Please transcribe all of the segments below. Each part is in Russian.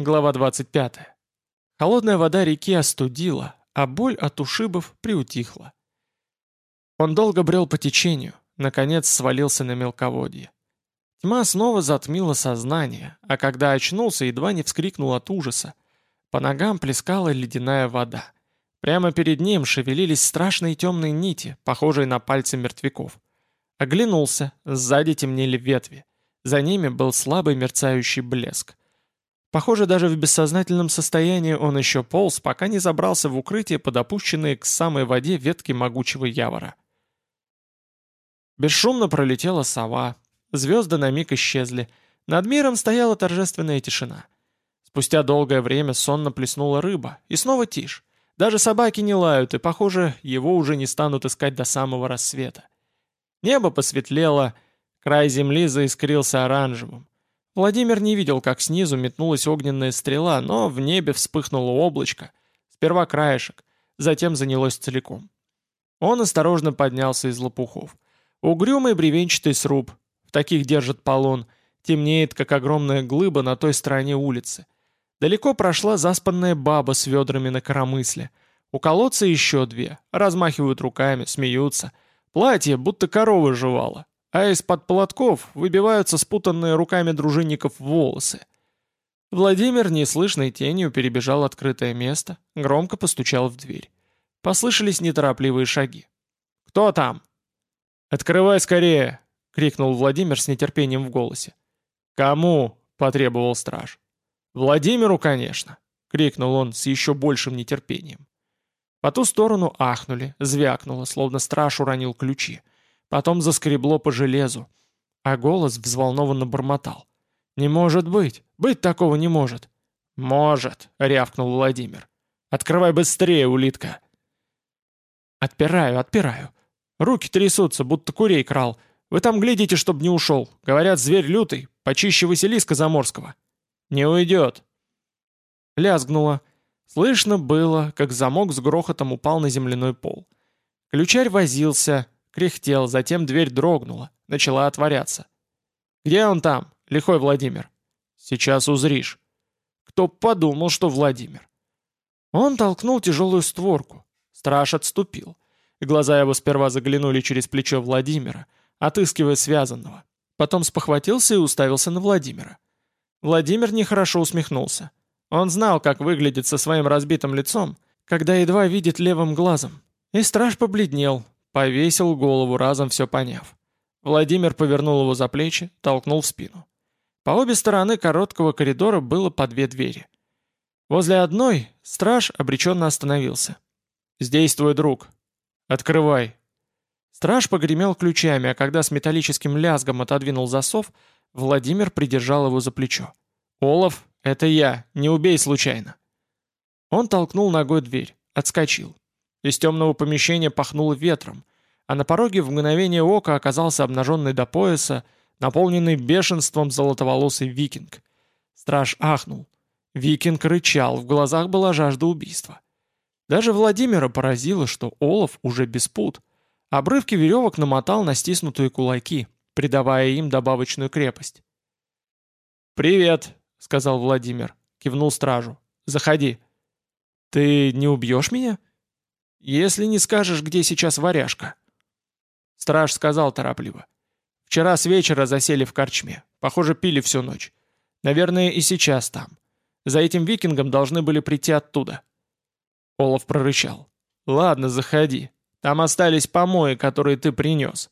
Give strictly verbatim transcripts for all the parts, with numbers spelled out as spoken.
Глава двадцать пятая. Холодная вода реки остудила, а боль от ушибов приутихла. Он долго брел по течению, наконец свалился на мелководье. Тьма снова затмила сознание, а когда очнулся, едва не вскрикнул от ужаса. По ногам плескала ледяная вода. Прямо перед ним шевелились страшные темные нити, похожие на пальцы мертвяков. Оглянулся, сзади темнели ветви. За ними был слабый мерцающий блеск. Похоже, даже в бессознательном состоянии он еще полз, пока не забрался в укрытие под опущенные к самой воде ветки могучего явора. Бесшумно пролетела сова, звезды на миг исчезли, над миром стояла торжественная тишина. Спустя долгое время сонно плеснула рыба, и снова тишь. Даже собаки не лают, и, похоже, его уже не станут искать до самого рассвета. Небо посветлело, край земли заискрился оранжевым. Владимир не видел, как снизу метнулась огненная стрела, но в небе вспыхнуло облачко. Сперва краешек, затем занялось целиком. Он осторожно поднялся из лопухов. Угрюмый бревенчатый сруб, в таких держат полон, темнеет, как огромная глыба на той стороне улицы. Далеко прошла заспанная баба с ведрами на коромысле. У колодца еще две, размахивают руками, смеются. Платье будто корова жевала, а из-под платков выбиваются спутанные руками дружинников волосы. Владимир неслышной тенью перебежал открытое место, громко постучал в дверь. Послышались неторопливые шаги. «Кто там?» «Открывай скорее!» — крикнул Владимир с нетерпением в голосе. «Кому?» — потребовал страж. «Владимиру, конечно!» — крикнул он с еще большим нетерпением. По ту сторону ахнули, звякнуло, словно страж уронил ключи. Потом заскребло по железу, а голос взволнованно бормотал. «Не может быть! Быть такого не может!» «Может!» — рявкнул Владимир. «Открывай быстрее, улитка!» «Отпираю, отпираю. Руки трясутся, будто курей крал. Вы там глядите, чтоб не ушел. Говорят, зверь лютый, почище Василиска Заморского. Не уйдет!» Лязгнуло. Слышно было, как замок с грохотом упал на земляной пол. Ключарь возился, кряхтел, затем дверь дрогнула, начала отворяться. «Где он там, лихой Владимир?» «Сейчас узришь». Кто б подумал, что Владимир. Он толкнул тяжелую створку. Страж отступил. И глаза его сперва заглянули через плечо Владимира, отыскивая связанного. Потом спохватился и уставился на Владимира. Владимир нехорошо усмехнулся. Он знал, как выглядит со своим разбитым лицом, когда едва видит левым глазом. И страж побледнел, повесил голову, разом все поняв. Владимир повернул его за плечи, толкнул в спину. По обе стороны короткого коридора было по две двери. Возле одной страж обреченно остановился. «Здесь твой друг. Открывай». Страж погремел ключами, а когда с металлическим лязгом отодвинул засов, Владимир придержал его за плечо. «Олаф, это я, не убей случайно». Он толкнул ногой дверь, отскочил. Из темного помещения пахнуло ветром, а на пороге в мгновение ока оказался обнаженный до пояса, наполненный бешенством золотоволосый викинг. Страж ахнул. Викинг рычал, в глазах была жажда убийства. Даже Владимира поразило, что Олаф уже без пут. Обрывки веревок намотал на стиснутые кулаки, придавая им добавочную крепость. «Привет», — сказал Владимир, кивнул стражу. «Заходи». «Ты не убьешь меня?» «Если не скажешь, где сейчас варяжка». Страж сказал торопливо. «Вчера с вечера засели в корчме. Похоже, пили всю ночь. Наверное, и сейчас там. За этим викингом должны были прийти оттуда». Олаф прорычал. «Ладно, заходи. Там остались помои, которые ты принес».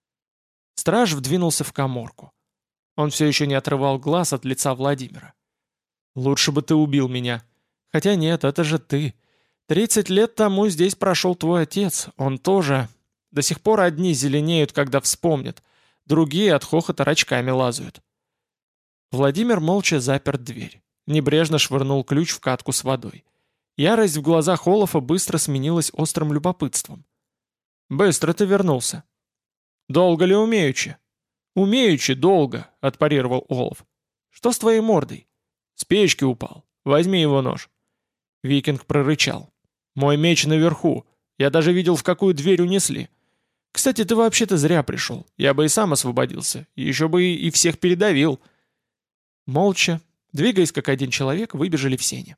Страж вдвинулся в каморку. Он все еще не отрывал глаз от лица Владимира. «Лучше бы ты убил меня. Хотя нет, это же ты. Тридцать лет тому здесь прошел твой отец. Он тоже. До сих пор одни зеленеют, когда вспомнят. Другие от хохота рачками лазают». Владимир молча запер дверь. Небрежно швырнул ключ в катку с водой. Ярость в глазах Олафа быстро сменилась острым любопытством. «Быстро ты вернулся». «Долго ли умеючи?» «Умеючи, долго», — отпарировал Олаф. «Что с твоей мордой?» «С печки упал. Возьми его нож». Викинг прорычал. «Мой меч наверху. Я даже видел, в какую дверь унесли. Кстати, ты вообще-то зря пришел. Я бы и сам освободился. Еще бы и, и всех передавил». Молча, Двигаясь как один человек, выбежали в сени.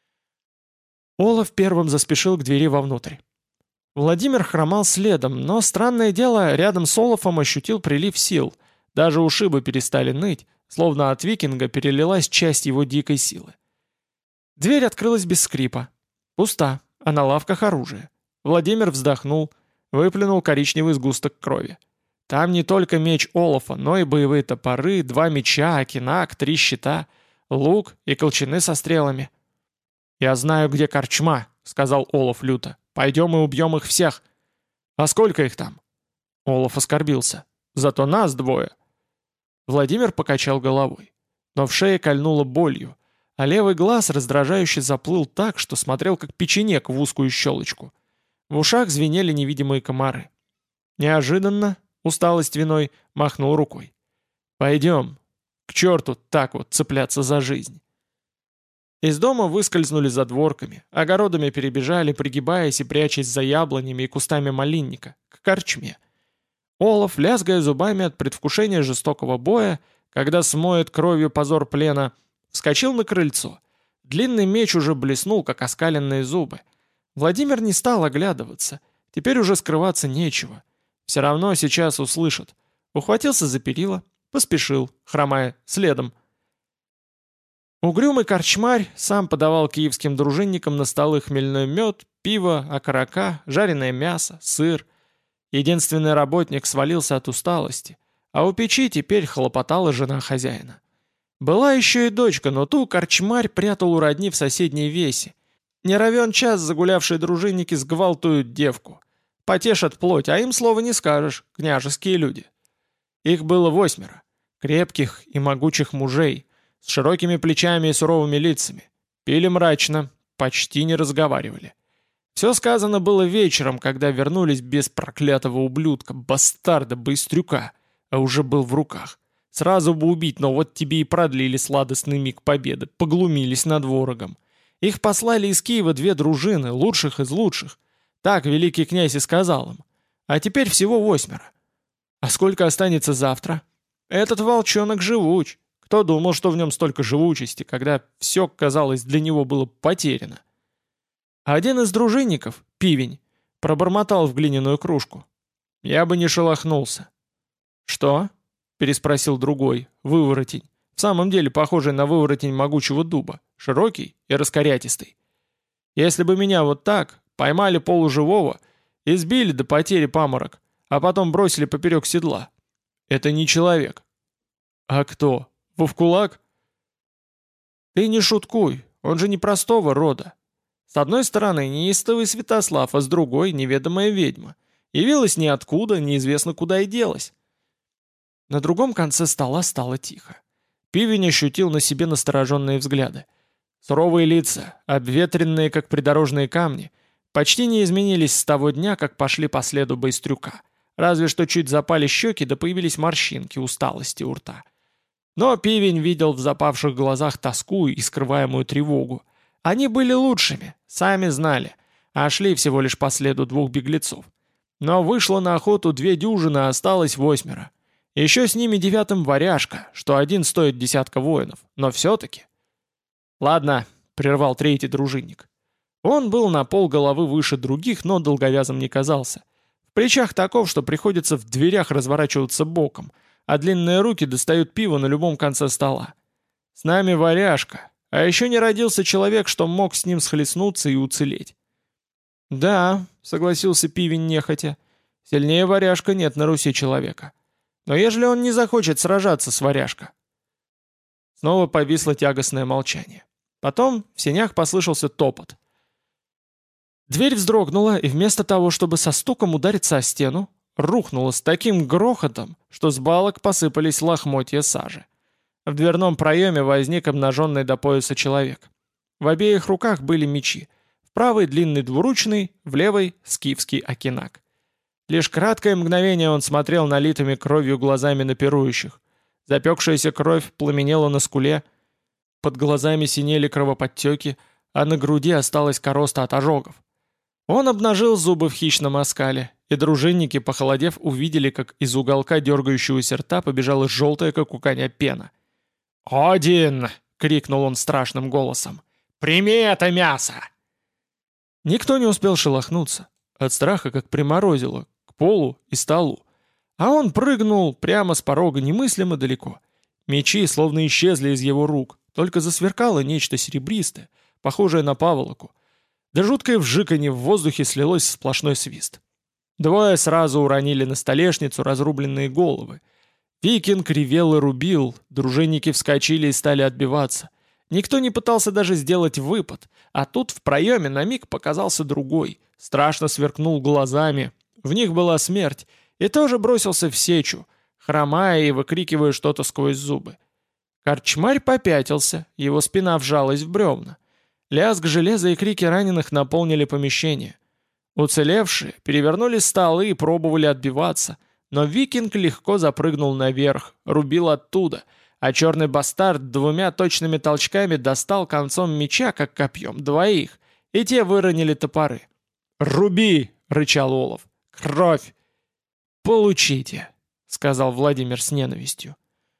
Олаф первым заспешил к двери вовнутрь. Владимир хромал следом, но, странное дело, рядом с Олафом ощутил прилив сил. Даже ушибы перестали ныть, словно от викинга перелилась часть его дикой силы. Дверь открылась без скрипа. Пуста, а на лавках оружие. Владимир вздохнул, выплюнул коричневый сгусток крови. Там не только меч Олафа, но и боевые топоры, два меча, окинак, три щита, лук и колчаны со стрелами. «Я знаю, где корчма», — сказал Олаф люто. «Пойдем и убьем их всех». «А сколько их там?» Олаф оскорбился. «Зато нас двое». Владимир покачал головой. Но в шее кольнуло болью, а левый глаз раздражающе заплыл так, что смотрел как печенек в узкую щелочку. В ушах звенели невидимые комары. Неожиданно, усталость виной, махнул рукой. «Пойдем. К черту так вот цепляться за жизнь». Из дома выскользнули задворками, огородами перебежали, пригибаясь и прячась за яблонями и кустами малинника, к корчме. Олаф, лязгая зубами от предвкушения жестокого боя, когда смоет кровью позор плена, вскочил на крыльцо. Длинный меч уже блеснул, как оскаленные зубы. Владимир не стал оглядываться. Теперь уже скрываться нечего. Все равно сейчас услышат. Ухватился за перила, поспешил, хромая, следом. Угрюмый корчмарь сам подавал киевским дружинникам на столы хмельной мед, пиво, окорока, жареное мясо, сыр. Единственный работник свалился от усталости, а у печи теперь хлопотала жена хозяина. Была еще и дочка, но ту корчмарь прятал у родни в соседней весе. Не равен час загулявшие дружинники сгвалтуют девку. Потешат плоть, а им слова не скажешь, княжеские люди. Их было восьмеро, крепких и могучих мужей, с широкими плечами и суровыми лицами. Пили мрачно, почти не разговаривали. Все сказано было вечером, когда вернулись без проклятого ублюдка, бастарда, быстрюка, а уже был в руках. Сразу бы убить, но вот тебе и продлили сладостный миг победы, поглумились над ворогом. Их послали из Киева две дружины, лучших из лучших. Так великий князь и сказал им. А теперь всего восьмеро. А сколько останется завтра? Этот волчонок живуч. Кто думал, что в нем столько живучести, когда все, казалось, для него было потеряно? Один из дружинников, Пивень, пробормотал в глиняную кружку. Я бы не шелохнулся. «Что?» — переспросил другой, выворотень, в самом деле похожий на выворотень могучего дуба, широкий и раскорятистый. «Если бы меня вот так поймали полуживого, избили до потери паморок, а потом бросили поперек седла. Это не человек». «А кто? Вовкулак?» «Ты не шуткуй, он же не простого рода. С одной стороны неистовый Святослав, а с другой неведомая ведьма. Явилась ниоткуда, неизвестно куда и делась». На другом конце стола стало тихо. Пивень ощутил на себе настороженные взгляды. Суровые лица, обветренные как придорожные камни, почти не изменились с того дня, как пошли по следу Быстрюка. Разве что чуть запали щеки, да появились морщинки усталости у рта. Но Пивень видел в запавших глазах тоску и скрываемую тревогу. Они были лучшими, сами знали, а шли всего лишь по следу двух беглецов. Но вышло на охоту две дюжины, а осталось восьмеро. Еще с ними девятым варяжка, что один стоит десятка воинов, но все-таки. «Ладно», — прервал третий дружинник. Он был на пол головы выше других, но долговязым не казался. В плечах таков, что приходится в дверях разворачиваться боком, а длинные руки достают пиво на любом конце стола. «С нами варяжка, а еще не родился человек, что мог с ним схлестнуться и уцелеть». «Да», — согласился Пивень нехотя, — «сильнее варяжка нет на Руси человека. Но ежели он не захочет сражаться с варяжка?» Снова повисло тягостное молчание. Потом в сенях послышался топот. Дверь вздрогнула, и вместо того, чтобы со стуком удариться о стену, рухнула с таким грохотом, что с балок посыпались лохмотья сажи. В дверном проеме возник обнаженный до пояса человек. В обеих руках были мечи. В правой длинный двуручный, в левой — скифский окинак. Лишь краткое мгновение он смотрел налитыми кровью глазами на пирующих. Запекшаяся кровь пламенела на скуле, под глазами синели кровоподтеки, а на груди осталась короста от ожогов. Он обнажил зубы в хищном оскале, и дружинники, похолодев, увидели, как из уголка дергающегося рта побежала желтая, как у коня, пена. «Один!» крикнул он страшным голосом. «Прими это мясо!» Никто не успел шелохнуться. От страха как приморозило к полу и столу. А он прыгнул прямо с порога немыслимо далеко. Мечи словно исчезли из его рук, только засверкало нечто серебристое, похожее на паволоку. Да жуткое вжиканье в воздухе слилось в сплошной свист. Двое сразу уронили на столешницу разрубленные головы. Викинг ревел и рубил, дружинники вскочили и стали отбиваться. Никто не пытался даже сделать выпад, а тут в проеме на миг показался другой, страшно сверкнул глазами, в них была смерть, и тоже бросился в сечу, хромая и выкрикивая что-то сквозь зубы. Корчмарь попятился, его спина вжалась в бревна. Лязг железа и крики раненых наполнили помещение. Уцелевшие перевернули столы и пробовали отбиваться, но викинг легко запрыгнул наверх, рубил оттуда, а черный бастард двумя точными толчками достал концом меча, как копьем, двоих, и те выронили топоры. «Руби!» — рычал Олаф. «Кровь!» «Получите!» — сказал Владимир с ненавистью.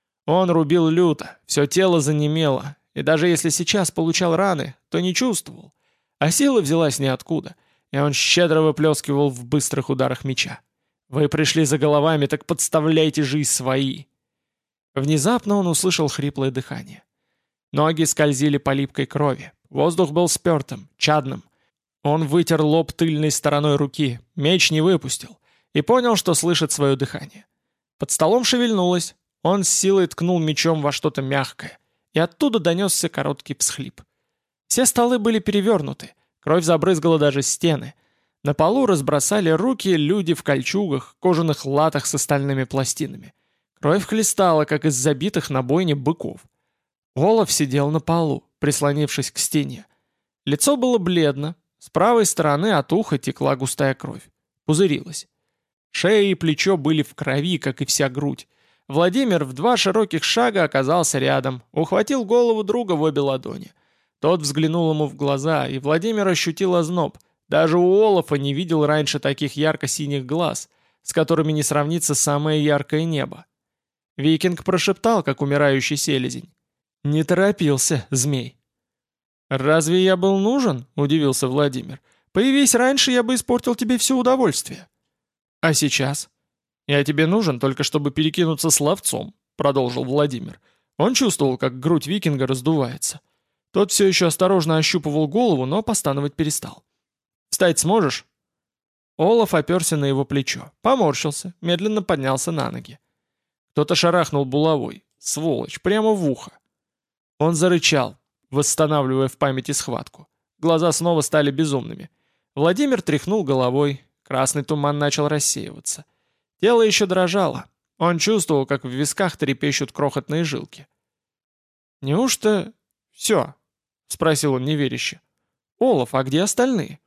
Он рубил люто, все тело занемело, и даже если сейчас получал раны, то не чувствовал. А сила взялась ниоткуда, и он щедро выплескивал в быстрых ударах меча. «Вы пришли за головами, так подставляйте же и свои!» Внезапно он услышал хриплое дыхание. Ноги скользили по липкой крови, воздух был спертым, чадным. Он вытер лоб тыльной стороной руки, меч не выпустил, и понял, что слышит свое дыхание. Под столом шевельнулось, он с силой ткнул мечом во что-то мягкое, и оттуда донесся короткий всхлип. Все столы были перевернуты, кровь забрызгала даже стены. На полу разбросали руки люди в кольчугах, кожаных латах с стальными пластинами. Кровь хлестала, как из забитых на бойне быков. Олаф сидел на полу, прислонившись к стене. Лицо было бледно, с правой стороны от уха текла густая кровь. Пузырилась. Шея и плечо были в крови, как и вся грудь. Владимир в два широких шага оказался рядом, ухватил голову друга в обе ладони. Тот взглянул ему в глаза, и Владимир ощутил озноб. Даже у Олафа не видел раньше таких ярко-синих глаз, с которыми не сравнится самое яркое небо. Викинг прошептал, как умирающий селезень. «Не торопился, змей». «Разве я был нужен?» — удивился Владимир. «Появись раньше, я бы испортил тебе все удовольствие». «А сейчас?» «Я тебе нужен только чтобы перекинуться словцом», — продолжил Владимир. Он чувствовал, как грудь викинга раздувается. Тот все еще осторожно ощупывал голову, но постановать перестал. «Встать сможешь?» Олаф оперся на его плечо, поморщился, медленно поднялся на ноги. Кто-то шарахнул булавой, сволочь, прямо в ухо. Он зарычал, восстанавливая в памяти схватку. Глаза снова стали безумными. Владимир тряхнул головой, красный туман начал рассеиваться. Тело еще дрожало. Он чувствовал, как в висках трепещут крохотные жилки. «Неужто все?» — спросил он неверяще. «Олаф, а где остальные?»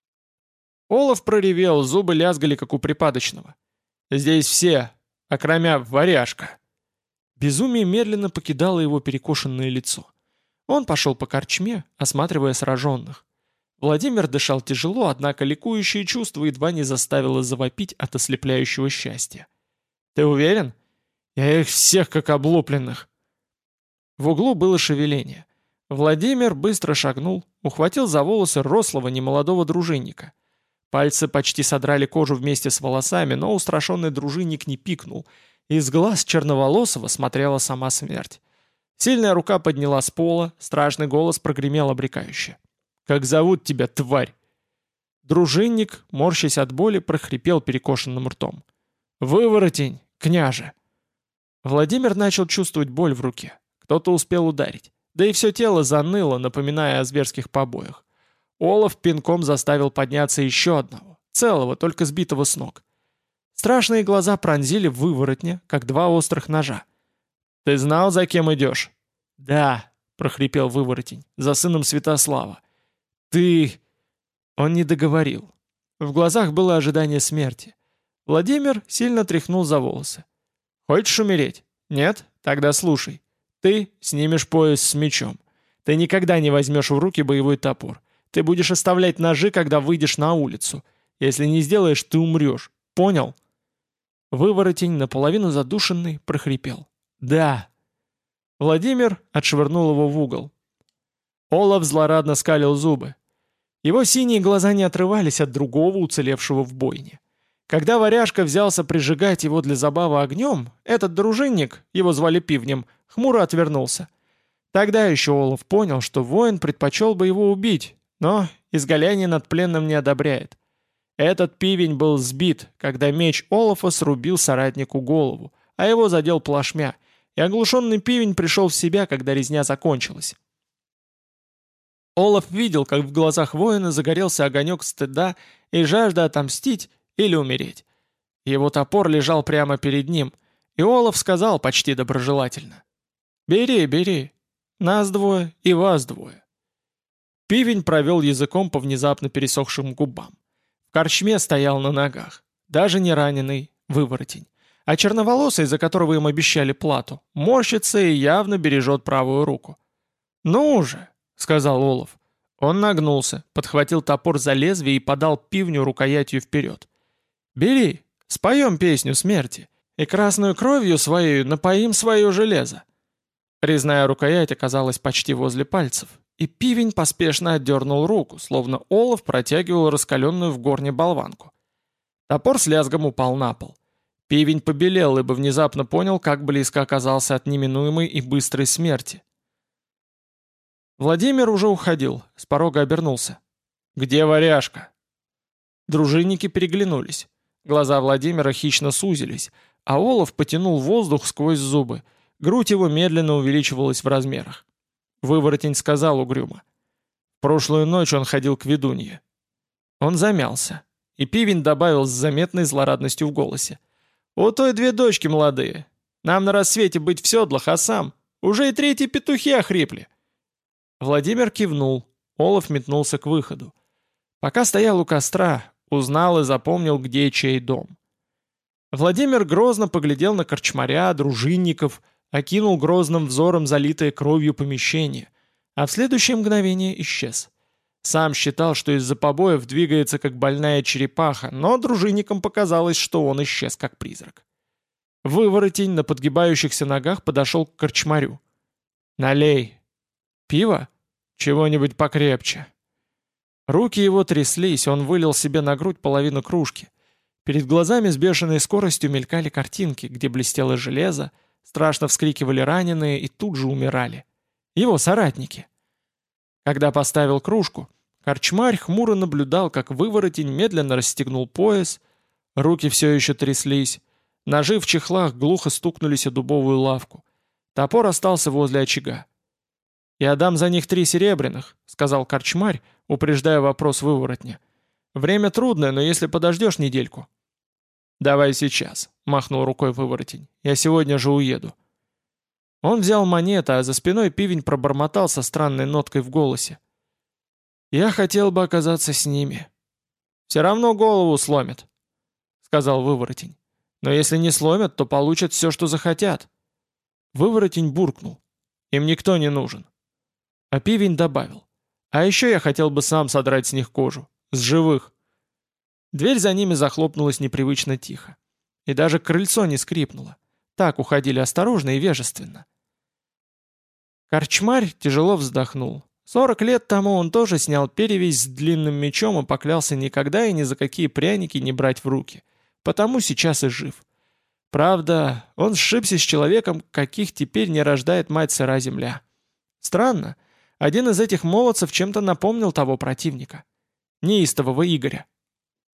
Олаф проревел, зубы лязгали, как у припадочного. «Здесь все, окромя варяжка». Безумие медленно покидало его перекошенное лицо. Он пошел по корчме, осматривая сраженных. Владимир дышал тяжело, однако ликующее чувство едва не заставило завопить от ослепляющего счастья. «Ты уверен? Я их всех как облупленных!» В углу было шевеление. Владимир быстро шагнул, ухватил за волосы рослого немолодого дружинника. Пальцы почти содрали кожу вместе с волосами, но устрашенный дружинник не пикнул. Из глаз черноволосого смотрела сама смерть. Сильная рука подняла с пола, страшный голос прогремел обрекающе. «Как зовут тебя, тварь?» Дружинник, морщась от боли, прохрипел перекошенным ртом. «Выворотень, княже!» Владимир начал чувствовать боль в руке. Кто-то успел ударить. Да и все тело заныло, напоминая о зверских побоях. Олаф пинком заставил подняться еще одного, целого, только сбитого с ног. Страшные глаза пронзили выворотня, как два острых ножа. «Ты знал, за кем идешь?» «Да», — прохрипел выворотень, — «за сыном Святослава». «Ты...» Он не договорил. В глазах было ожидание смерти. Владимир сильно тряхнул за волосы. «Хочешь умереть? Нет? Тогда слушай. Ты снимешь пояс с мечом. Ты никогда не возьмешь в руки боевой топор. Ты будешь оставлять ножи, когда выйдешь на улицу. Если не сделаешь, ты умрешь. Понял?» Выворотень, наполовину задушенный, прохрипел. «Да». Владимир отшвырнул его в угол. Олаф злорадно скалил зубы. Его синие глаза не отрывались от другого уцелевшего в бойне. Когда варяжка взялся прижигать его для забавы огнем, этот дружинник, его звали Пивнем, хмуро отвернулся. Тогда еще Олаф понял, что воин предпочел бы его убить, но изгаляние над пленным не одобряет. Этот Пивень был сбит, когда меч Олафа срубил соратнику голову, а его задел плашмя, и оглушенный Пивень пришел в себя, когда резня закончилась. Олаф видел, как в глазах воина загорелся огонек стыда и жажда отомстить или умереть. Его топор лежал прямо перед ним, и Олаф сказал почти доброжелательно: «Бери, бери, нас двое и вас двое». Пивень провел языком по внезапно пересохшим губам. В корчме стоял на ногах, даже не раненый выворотень, а черноволосый, за которого им обещали плату, морщится и явно бережет правую руку. «Ну уже», — сказал Олаф. Он нагнулся, подхватил топор за лезвие и подал Пивню рукоятью вперед. «Бери, споем песню смерти, и красную кровью своей напоим свое железо». Резная рукоять оказалась почти возле пальцев, и Пивень поспешно отдернул руку, словно Олаф протягивал раскаленную в горне болванку. Топор с лязгом упал на пол. Пивень побелел, ибо внезапно понял, как близко оказался от неминуемой и быстрой смерти. Владимир уже уходил, с порога обернулся. «Где варяжка?» Дружинники переглянулись. Глаза Владимира хищно сузились, а Олаф потянул воздух сквозь зубы. Грудь его медленно увеличивалась в размерах. Выворотень сказал угрюмо: «Прошлую ночь он ходил к ведунье». Он замялся, и Пивень добавил с заметной злорадностью в голосе: «У той две дочки молодые. Нам на рассвете быть в седлах, а сам уже и третьи петухи охрипли». Владимир кивнул, Олаф метнулся к выходу. Пока стоял у костра, узнал и запомнил, где чей дом. Владимир грозно поглядел на корчмаря, дружинников, окинул грозным взором залитое кровью помещение, а в следующее мгновение исчез. Сам считал, что из-за побоев двигается как больная черепаха, но дружинникам показалось, что он исчез как призрак. Выворотень на подгибающихся ногах подошел к корчмарю. «Налей. Пиво? Чего-нибудь покрепче». Руки его тряслись, он вылил себе на грудь половину кружки. Перед глазами с бешеной скоростью мелькали картинки, где блестело железо, страшно вскрикивали раненые и тут же умирали. Его соратники. Когда поставил кружку, корчмарь хмуро наблюдал, как выворотень медленно расстегнул пояс, руки все еще тряслись, ножи в чехлах глухо стукнулись о дубовую лавку. Топор остался возле очага. «Я дам за них три серебряных», — сказал корчмарь, упреждая вопрос выворотня. «Время трудное, но если подождешь недельку». «Давай сейчас», — махнул рукой выворотень. «Я сегодня же уеду». Он взял монеты, а за спиной Пивень пробормотал со странной ноткой в голосе: «Я хотел бы оказаться с ними». «Все равно голову сломят», — сказал выворотень. «Но если не сломят, то получат все, что захотят». Выворотень буркнул: «Им никто не нужен». А Пивень добавил: «А еще я хотел бы сам содрать с них кожу. С живых». Дверь за ними захлопнулась непривычно тихо. И даже крыльцо не скрипнуло. Так уходили осторожно и вежественно. Корчмарь тяжело вздохнул. Сорок лет тому он тоже снял перевязь с длинным мечом и поклялся никогда и ни за какие пряники не брать в руки. Потому сейчас и жив. Правда, он сшибся с человеком, каких теперь не рождает мать сыра земля. Странно, один из этих молодцев чем-то напомнил того противника. Неистового Игоря.